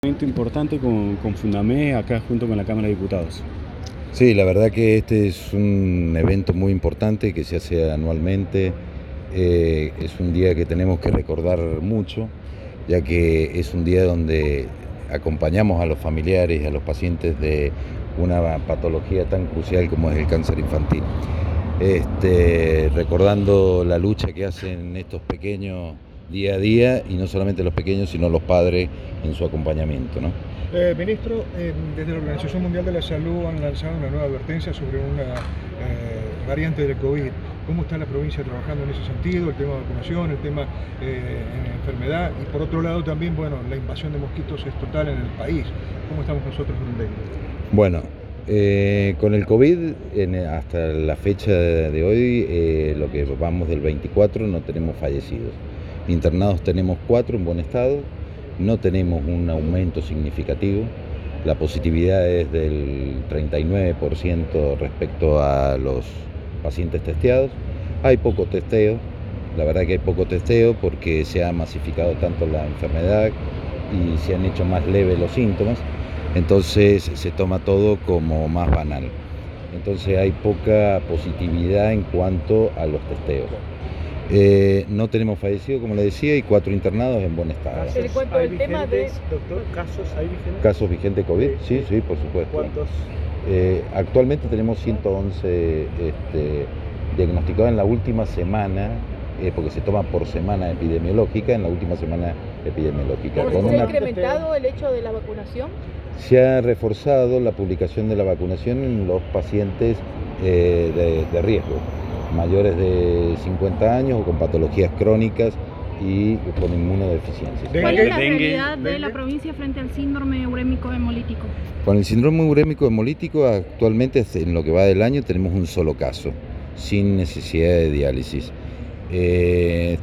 Evento importante con Fundamé acá junto con la Cámara de Diputados. Sí, la verdad que este es un evento muy importante que se hace anualmente. Es un día que tenemos que recordar mucho, ya que es un día donde acompañamos a los familiares y a los pacientes de una patología tan crucial como es el cáncer infantil. Recordando la lucha que hacen estos pequeños día a día, y no solamente los pequeños, sino los padres en su acompañamiento, ¿no? Ministro, desde la Organización Mundial de la Salud han lanzado una nueva advertencia sobre una variante del COVID. ¿Cómo está la provincia trabajando en ese sentido? El tema de vacunación, el tema enfermedad, y por otro lado también, bueno, la invasión de mosquitos es total en el país. ¿Cómo estamos nosotros con el dengue? Bueno, con el COVID, hasta la fecha de hoy, lo que vamos del 24, no tenemos fallecidos. Internados tenemos 4 en buen estado, no tenemos un aumento significativo. La positividad es del 39% respecto a los pacientes testeados. Hay poco testeo, la verdad que hay poco testeo porque se ha masificado tanto la enfermedad y se han hecho más leves los síntomas. Entonces se toma todo como más banal. Entonces hay poca positividad en cuanto a los testeos. No tenemos fallecidos, como le decía, y 4 internados en buen estado. ¿En cuanto al tema de... Doctor, ¿casos hay vigentes? ¿Casos vigentes COVID? Sí, por supuesto. ¿Cuántos? Actualmente tenemos 111 diagnosticados en la última semana, porque se toma por semana epidemiológica, en la última semana epidemiológica. ¿Se ha incrementado el hecho de la vacunación? Se ha reforzado la publicación de la vacunación en los pacientes de riesgo, mayores de 50 años o con patologías crónicas y con inmunodeficiencias. ¿Cuál es la realidad de la provincia frente al síndrome urémico hemolítico? Con el síndrome urémico hemolítico, actualmente en lo que va del año tenemos un solo caso, sin necesidad de diálisis. Es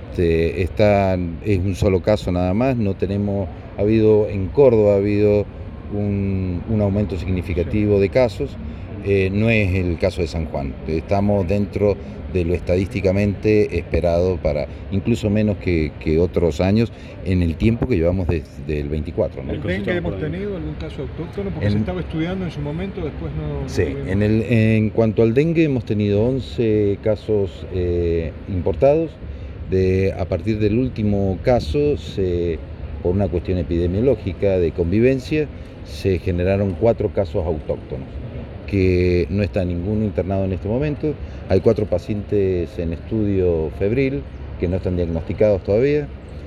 un solo caso nada más. No tenemos, en Córdoba ha habido un aumento significativo de casos. No es el caso de San Juan. Estamos dentro de lo estadísticamente esperado, para incluso menos que otros años en el tiempo que llevamos desde el 24, ¿no? ¿El dengue hemos tenido algún caso autóctono? Porque se estaba estudiando en su momento, después no... Sí, en cuanto al dengue hemos tenido 11 casos importados. A partir del último caso, por una cuestión epidemiológica de convivencia, se generaron 4 casos autóctonos, que no está ninguno internado en este momento. Hay 4 pacientes en estudio febril que no están diagnosticados todavía.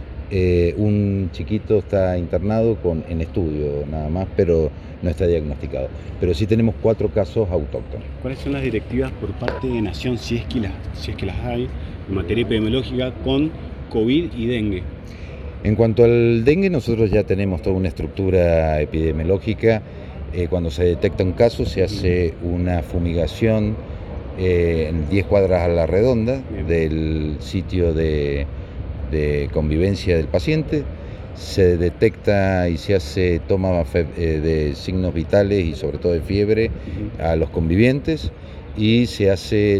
Un chiquito está internado en estudio nada más, pero no está diagnosticado. Pero sí tenemos 4 casos autóctonos. ¿Cuáles son las directivas por parte de Nación, si es que las hay, en materia epidemiológica con COVID y dengue? En cuanto al dengue, nosotros ya tenemos toda una estructura epidemiológica. Cuando se detecta un caso, se hace una fumigación en 10 cuadras a la redonda del sitio de convivencia del paciente. Se detecta y se hace toma de signos vitales y sobre todo de fiebre a los convivientes, y se hace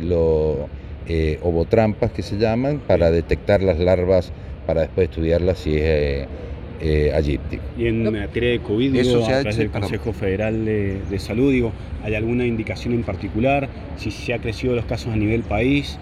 ovotrampas, que se llaman, para detectar las larvas, para después estudiarlas si es aegypti. Y en materia de COVID, a través del Consejo Federal de Salud, ¿hay alguna indicación en particular? Si se ha crecido los casos a nivel país.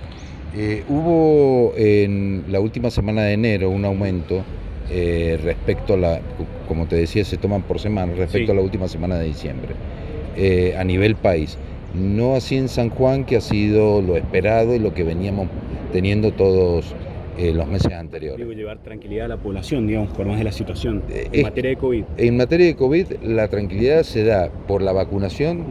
Hubo en la última semana de enero un aumento respecto a como te decía, se toman por semana, respecto a la última semana de diciembre, a nivel país. No así en San Juan, que ha sido lo esperado y lo que veníamos teniendo todos los meses anteriores. Llevar tranquilidad a la población, digamos, por más de la situación en materia de COVID. En materia de COVID, la tranquilidad se da por la vacunación.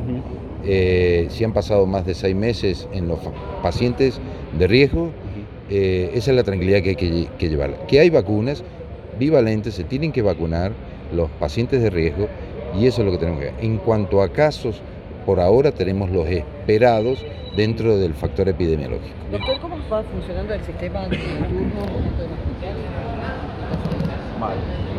Si han pasado más de 6 meses en los pacientes de riesgo, esa es la tranquilidad que hay que llevar. Que hay vacunas bivalentes, se tienen que vacunar los pacientes de riesgo, y eso es lo que tenemos que ver. En cuanto a casos, por ahora tenemos los esperados dentro del factor epidemiológico. Doctor, ¿cómo va funcionando el sistema de turno? Mal.